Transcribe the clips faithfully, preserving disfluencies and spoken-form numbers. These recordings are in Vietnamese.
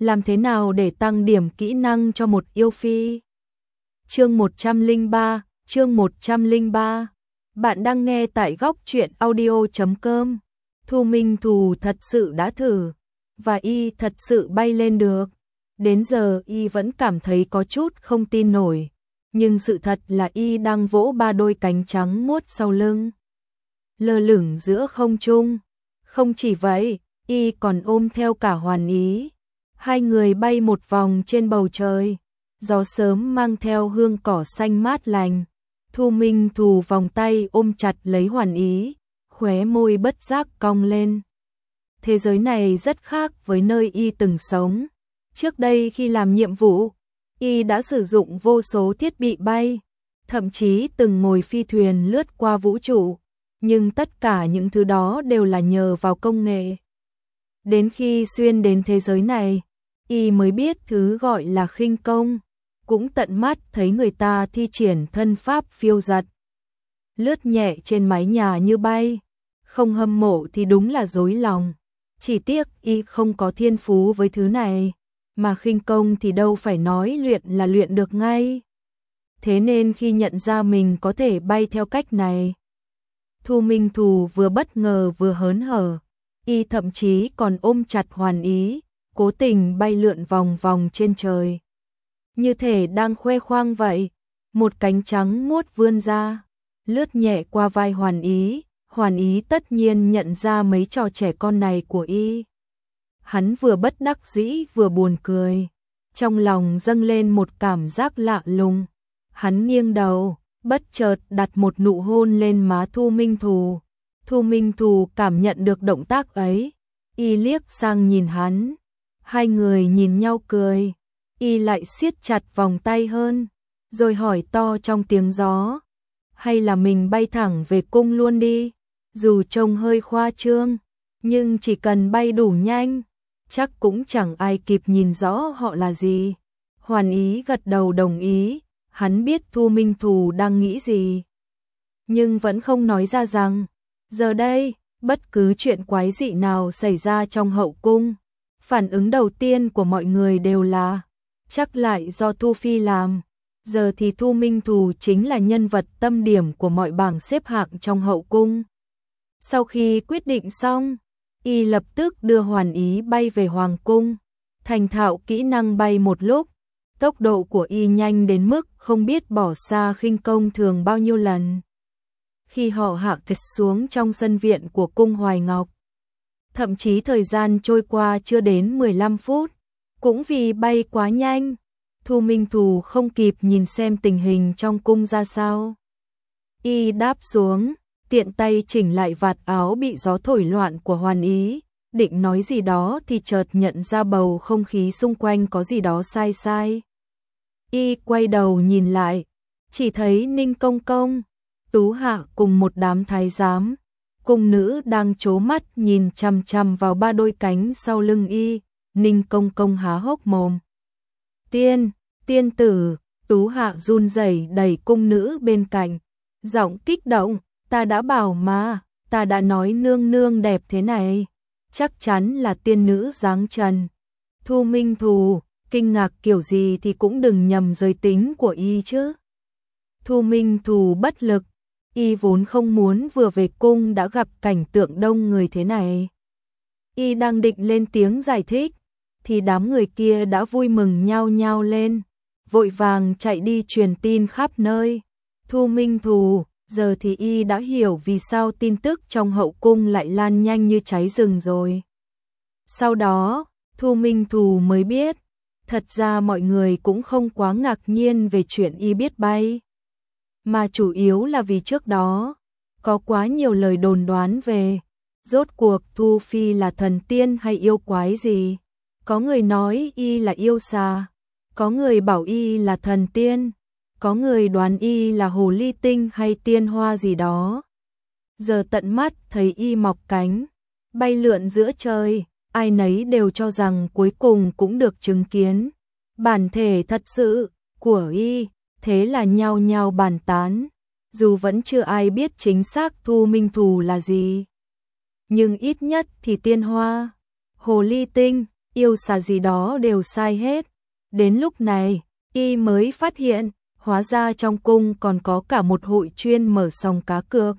Làm thế nào để tăng điểm kỹ năng cho một yêu phi? Chương một trăm lẻ ba, chương một trăm lẻ ba. Bạn đang nghe tại góc truyện audio chấm com. Thu Minh Thù thật sự đã thử, và y thật sự bay lên được. Đến giờ y vẫn cảm thấy có chút không tin nổi, nhưng sự thật là y đang vỗ ba đôi cánh trắng muốt sau lưng, lơ lửng giữa không trung. Không chỉ vậy, y còn ôm theo cả Hoàn Ý. Hai người bay một vòng trên bầu trời, gió sớm mang theo hương cỏ xanh mát lành. Thu Minh Thù vòng tay ôm chặt lấy Hoàn Ý, khóe môi bất giác cong lên. Thế giới này rất khác với nơi y từng sống. Trước đây khi làm nhiệm vụ, y đã sử dụng vô số thiết bị bay, thậm chí từng ngồi phi thuyền lướt qua vũ trụ, nhưng tất cả những thứ đó đều là nhờ vào công nghệ. Đến khi xuyên đến thế giới này, y mới biết thứ gọi là khinh công, cũng tận mắt thấy người ta thi triển thân pháp phiêu giật, lướt nhẹ trên mái nhà như bay. Không hâm mộ thì đúng là dối lòng. Chỉ tiếc y không có thiên phú với thứ này, mà khinh công thì đâu phải nói luyện là luyện được ngay. Thế nên khi nhận ra mình có thể bay theo cách này, Thu Minh Thù vừa bất ngờ vừa hớn hở. Y thậm chí còn ôm chặt Hoàn Ý, cố tình bay lượn vòng vòng trên trời, như thể đang khoe khoang vậy. Một cánh trắng muốt vươn ra, lướt nhẹ qua vai Hoàn Ý. Hoàn Ý tất nhiên nhận ra mấy trò trẻ con này của y. Hắn vừa bất đắc dĩ vừa buồn cười, trong lòng dâng lên một cảm giác lạ lùng. Hắn nghiêng đầu, bất chợt đặt một nụ hôn lên má Thu Minh Thù. Thu Minh Thù cảm nhận được động tác ấy, y liếc sang nhìn hắn. Hai người nhìn nhau cười, y lại siết chặt vòng tay hơn, rồi hỏi to trong tiếng gió: hay là mình bay thẳng về cung luôn đi? Dù trông hơi khoa trương, nhưng chỉ cần bay đủ nhanh, chắc cũng chẳng ai kịp nhìn rõ họ là gì. Hoàn Ý gật đầu đồng ý, hắn biết Thu Minh Thù đang nghĩ gì, nhưng vẫn không nói ra rằng giờ đây, bất cứ chuyện quái dị nào xảy ra trong hậu cung, phản ứng đầu tiên của mọi người đều là chắc lại do Thu Phi làm. Giờ thì Thu Minh Thù chính là nhân vật tâm điểm của mọi bảng xếp hạng trong hậu cung. Sau khi quyết định xong, y lập tức đưa Hoàn Ý bay về Hoàng cung, thành thạo kỹ năng bay một lúc. Tốc độ của y nhanh đến mức không biết bỏ xa khinh công thường bao nhiêu lần. Khi họ hạ cất xuống trong sân viện của cung Hoài Ngọc, thậm chí thời gian trôi qua chưa đến mười lăm phút, cũng vì bay quá nhanh, Thu Minh Thù không kịp nhìn xem tình hình trong cung ra sao. Y đáp xuống, tiện tay chỉnh lại vạt áo bị gió thổi loạn của Hoàn Ý, định nói gì đó thì chợt nhận ra bầu không khí xung quanh có gì đó sai sai. Y quay đầu nhìn lại, chỉ thấy Ninh Công Công, Tú Hạ cùng một đám thái giám, cung nữ đang trố mắt nhìn chằm chằm vào ba đôi cánh sau lưng y. Ninh Công Công há hốc mồm. Tiên, tiên tử. Tú Hạ run rẩy đẩy cung nữ bên cạnh, giọng kích động: ta đã bảo mà, ta đã nói nương nương đẹp thế này, chắc chắn là tiên nữ dáng trần. Thu Minh Thù kinh ngạc kiểu gì thì cũng đừng nhầm giới tính của y chứ. Thu Minh Thù bất lực, y vốn không muốn vừa về cung đã gặp cảnh tượng đông người thế này. Y đang định lên tiếng giải thích, thì đám người kia đã vui mừng nhao nhao lên, vội vàng chạy đi truyền tin khắp nơi. Thu Minh Thù, giờ thì y đã hiểu vì sao tin tức trong hậu cung lại lan nhanh như cháy rừng rồi. Sau đó, Thu Minh Thù mới biết, thật ra mọi người cũng không quá ngạc nhiên về chuyện y biết bay, mà chủ yếu là vì trước đó có quá nhiều lời đồn đoán về rốt cuộc Thu Phi là thần tiên hay yêu quái gì. Có người nói y là yêu xà, có người bảo y là thần tiên, có người đoán y là hồ ly tinh hay tiên hoa gì đó. Giờ tận mắt thấy y mọc cánh, bay lượn giữa trời, ai nấy đều cho rằng cuối cùng cũng được chứng kiến bản thể thật sự của y, thế là nhao nhao bàn tán. Dù vẫn chưa ai biết chính xác Thu Minh Thù là gì, nhưng ít nhất thì tiên hoa, hồ ly tinh, yêu xà gì đó đều sai hết. Đến lúc này, y mới phát hiện, hóa ra trong cung còn có cả một hội chuyên mở sòng cá cược.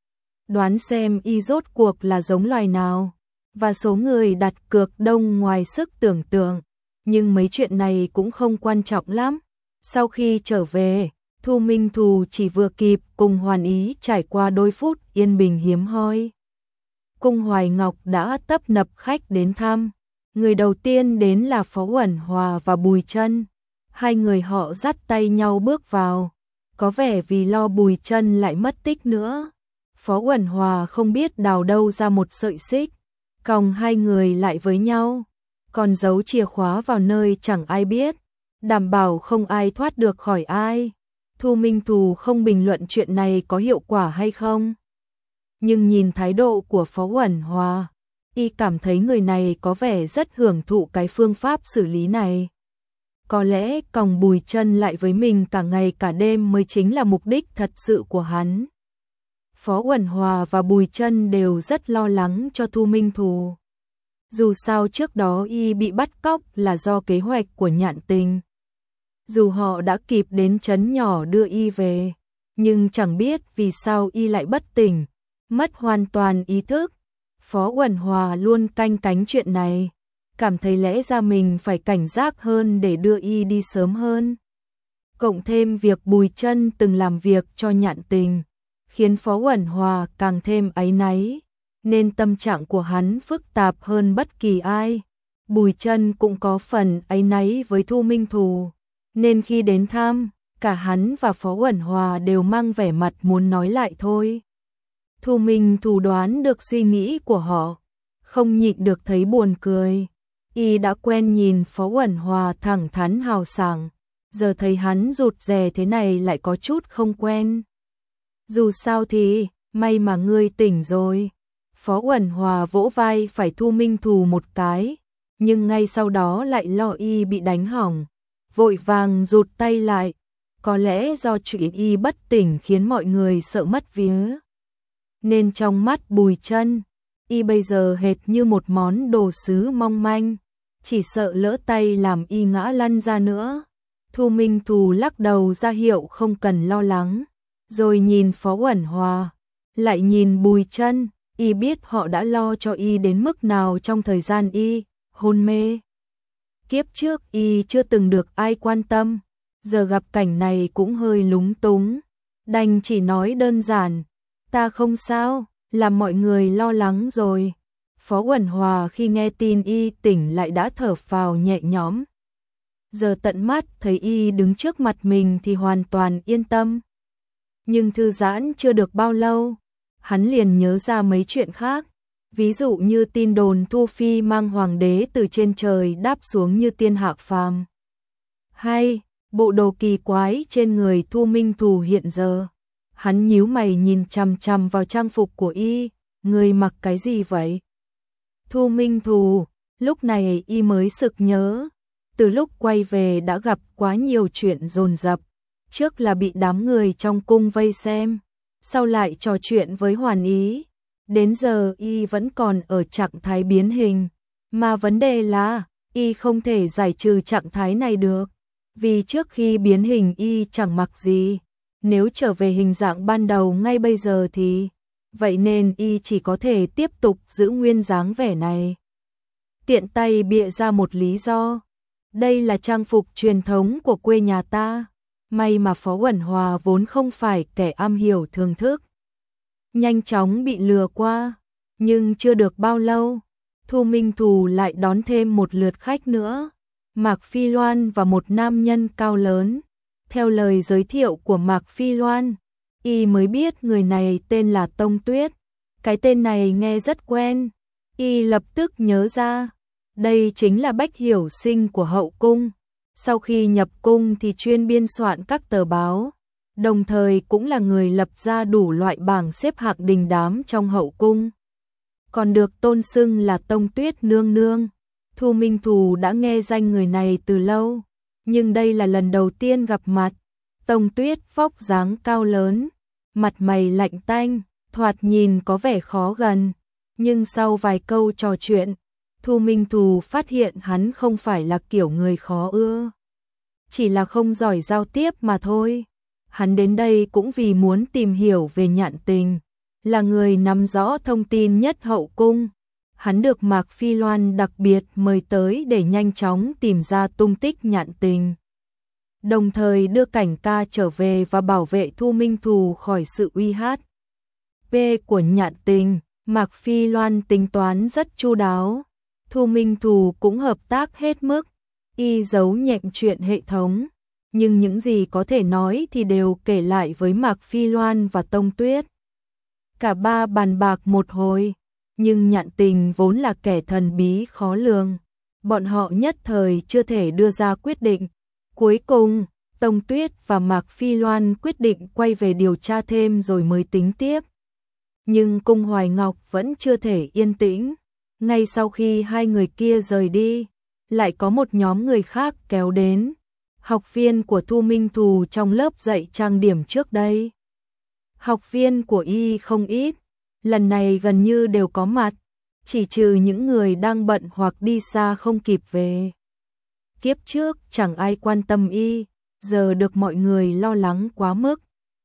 Đoán xem y rốt cuộc là giống loài nào, và số người đặt cược đông ngoài sức tưởng tượng. Nhưng mấy chuyện này cũng không quan trọng lắm. Sau khi trở về, Thu Minh Thù chỉ vừa kịp cùng Hoàn Ý trải qua đôi phút yên bình hiếm hoi. Cung Hoài Ngọc đã tấp nập khách đến thăm. Người đầu tiên đến là Phó Uẩn Hòa và Bùi Chân. Hai người họ dắt tay nhau bước vào. Có vẻ vì lo Bùi Chân lại mất tích nữa. Phó Uẩn Hòa không biết đào đâu ra một sợi xích, còng hai người lại với nhau, còn giấu chìa khóa vào nơi chẳng ai biết, đảm bảo không ai thoát được khỏi ai. Thu Minh Thù không bình luận chuyện này có hiệu quả hay không, nhưng nhìn thái độ của Phó Uẩn Hòa, y cảm thấy người này có vẻ rất hưởng thụ cái phương pháp xử lý này. Có lẽ còng Bùi Chân lại với mình cả ngày cả đêm mới chính là mục đích thật sự của hắn. Phó Uẩn Hòa và Bùi Chân đều rất lo lắng cho Thu Minh Thù. Dù sao trước đó y bị bắt cóc là do kế hoạch của Nhạn Tình. Dù họ đã kịp đến trấn nhỏ đưa y về, nhưng chẳng biết vì sao y lại bất tỉnh, mất hoàn toàn ý thức. Phó Uẩn Hòa luôn canh cánh chuyện này, cảm thấy lẽ ra mình phải cảnh giác hơn để đưa y đi sớm hơn. Cộng thêm việc Bùi Chân từng làm việc cho Nhạn Tình, khiến Phó Uẩn Hòa càng thêm áy náy, nên tâm trạng của hắn phức tạp hơn bất kỳ ai. Bùi Chân cũng có phần áy náy với Thu Minh Thù, nên khi đến thăm, cả hắn và Phó Uẩn Hòa đều mang vẻ mặt muốn nói lại thôi. Thu Minh Thù đoán được suy nghĩ của họ, không nhịn được thấy buồn cười. Y đã quen nhìn Phó Uẩn Hòa thẳng thắn hào sảng, giờ thấy hắn rụt rè thế này lại có chút không quen. Dù sao thì, may mà ngươi tỉnh rồi. Phó Uẩn Hòa vỗ vai phải Thu Minh Thù một cái, nhưng ngay sau đó lại lo y bị đánh hỏng, vội vàng rụt tay lại. Có lẽ do chuyện y bất tỉnh khiến mọi người sợ mất vía, nên trong mắt Bùi Chân, y bây giờ hệt như một món đồ sứ mong manh, chỉ sợ lỡ tay làm y ngã lăn ra nữa. Thu Minh Thù lắc đầu ra hiệu không cần lo lắng, rồi nhìn Phó Uẩn Hòa, lại nhìn Bùi Chân, y biết họ đã lo cho y đến mức nào trong thời gian y hôn mê. Kiếp trước y chưa từng được ai quan tâm, giờ gặp cảnh này cũng hơi lúng túng, đành chỉ nói đơn giản, ta không sao, làm mọi người lo lắng rồi. Phó Uẩn Hòa khi nghe tin y tỉnh lại đã thở phào nhẹ nhõm. Giờ tận mắt thấy y đứng trước mặt mình thì hoàn toàn yên tâm. Nhưng thư giãn chưa được bao lâu, hắn liền nhớ ra mấy chuyện khác. Ví dụ như tin đồn Thu Phi mang hoàng đế từ trên trời đáp xuống như tiên hạ phàm. Hay, bộ đồ kỳ quái trên người Thu Minh Thù hiện giờ. Hắn nhíu mày nhìn chằm chằm vào trang phục của y, người mặc cái gì vậy? Thu Minh Thù, lúc này y mới sực nhớ. Từ lúc quay về đã gặp quá nhiều chuyện dồn dập. Trước là bị đám người trong cung vây xem, sau lại trò chuyện với Hoàn Ý. Đến giờ y vẫn còn ở trạng thái biến hình, mà vấn đề là y không thể giải trừ trạng thái này được, vì trước khi biến hình y chẳng mặc gì, nếu trở về hình dạng ban đầu ngay bây giờ thì, vậy nên y chỉ có thể tiếp tục giữ nguyên dáng vẻ này. Tiện tay bịa ra một lý do, đây là trang phục truyền thống của quê nhà ta, may mà Phó Uẩn Hòa vốn không phải kẻ am hiểu thưởng thức. Nhanh chóng bị lừa qua, nhưng chưa được bao lâu, Thu Minh Thù lại đón thêm một lượt khách nữa, Mạc Phi Loan và một nam nhân cao lớn. Theo lời giới thiệu của Mạc Phi Loan, y mới biết người này tên là Tông Tuyết. Cái tên này nghe rất quen, y lập tức nhớ ra, đây chính là Bách Hiểu Sinh của hậu cung. Sau khi nhập cung thì chuyên biên soạn các tờ báo, đồng thời cũng là người lập ra đủ loại bảng xếp hạng đình đám trong hậu cung. Còn được tôn xưng là Tông Tuyết nương nương. Thu Minh Thù đã nghe danh người này từ lâu, nhưng đây là lần đầu tiên gặp mặt. Tông Tuyết vóc dáng cao lớn, mặt mày lạnh tanh, thoạt nhìn có vẻ khó gần, nhưng sau vài câu trò chuyện, Thu Minh Thù phát hiện hắn không phải là kiểu người khó ưa, chỉ là không giỏi giao tiếp mà thôi. Hắn đến đây cũng vì muốn tìm hiểu về Nhạn Tình, là người nắm rõ thông tin nhất hậu cung. Hắn được Mạc Phi Loan đặc biệt mời tới để nhanh chóng tìm ra tung tích Nhạn Tình, đồng thời đưa Cảnh Ca trở về và bảo vệ Thu Minh Thù khỏi sự uy hiếp của Nhạn Tình. Mạc Phi Loan tính toán rất chu đáo, Thu Minh Thù cũng hợp tác hết mức. Y giấu nhẹm chuyện hệ thống, nhưng những gì có thể nói thì đều kể lại với Mạc Phi Loan và Tông Tuyết. Cả ba bàn bạc một hồi, nhưng Nhạn Tình vốn là kẻ thần bí khó lường, bọn họ nhất thời chưa thể đưa ra quyết định. Cuối cùng, Tông Tuyết và Mạc Phi Loan quyết định quay về điều tra thêm rồi mới tính tiếp. Nhưng cung Hoài Ngọc vẫn chưa thể yên tĩnh. Ngay sau khi hai người kia rời đi, lại có một nhóm người khác kéo đến. Học viên của Thu Minh Thù trong lớp dạy trang điểm trước đây. Học viên của y không ít, lần này gần như đều có mặt, chỉ trừ những người đang bận hoặc đi xa không kịp về. Kiếp trước chẳng ai quan tâm y, giờ được mọi người lo lắng quá mức.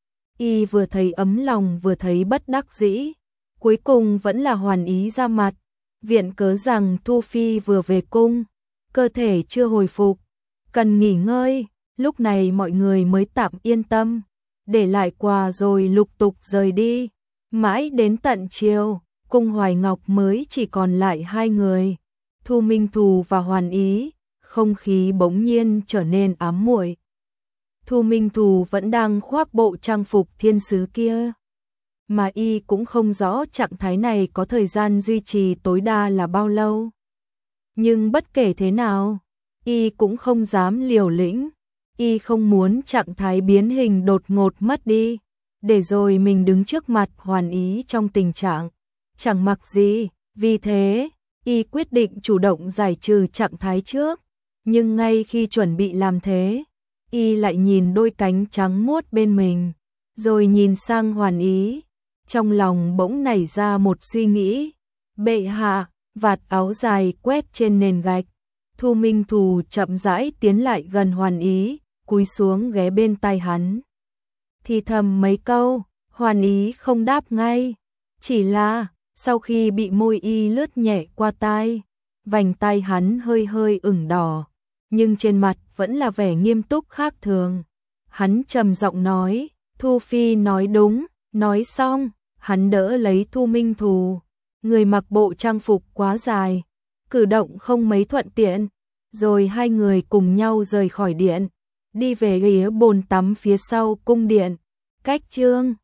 Y vừa thấy ấm lòng vừa thấy bất đắc dĩ, cuối cùng vẫn là Hoàn Ý ra mặt, viện cớ rằng Thu Phi vừa về cung, cơ thể chưa hồi phục, cần nghỉ ngơi. Lúc này mọi người mới tạm yên tâm, để lại quà rồi lục tục rời đi. Mãi đến tận chiều, cung Hoài Ngọc mới chỉ còn lại hai người, Thu Minh Thù và Hoàn Ý. Không khí bỗng nhiên trở nên ám muội. Thu Minh Thù vẫn đang khoác bộ trang phục thiên sứ kia, mà y cũng không rõ trạng thái này có thời gian duy trì tối đa là bao lâu. Nhưng bất kể thế nào, y cũng không dám liều lĩnh, y không muốn trạng thái biến hình đột ngột mất đi, để rồi mình đứng trước mặt Hoàn Ý trong tình trạng chẳng mặc gì. Vì thế, y quyết định chủ động giải trừ trạng thái trước. Nhưng ngay khi chuẩn bị làm thế, y lại nhìn đôi cánh trắng muốt bên mình, rồi nhìn sang Hoàn Ý. Trong lòng bỗng nảy ra một suy nghĩ. Bệ hạ, vạt áo dài quét trên nền gạch. Thu Minh Thù chậm rãi tiến lại gần Hoàn Ý, cúi xuống ghé bên tai hắn. Thì thầm mấy câu, Hoàn Ý không đáp ngay, chỉ là sau khi bị môi y lướt nhẹ qua tai, vành tai hắn hơi hơi ửng đỏ, nhưng trên mặt vẫn là vẻ nghiêm túc khác thường. Hắn trầm giọng nói, Thu Phi nói đúng. Nói xong, hắn đỡ lấy Thu Minh Thù, người mặc bộ trang phục quá dài, cử động không mấy thuận tiện, rồi hai người cùng nhau rời khỏi điện, đi về phía bồn tắm phía sau cung điện. Cách chương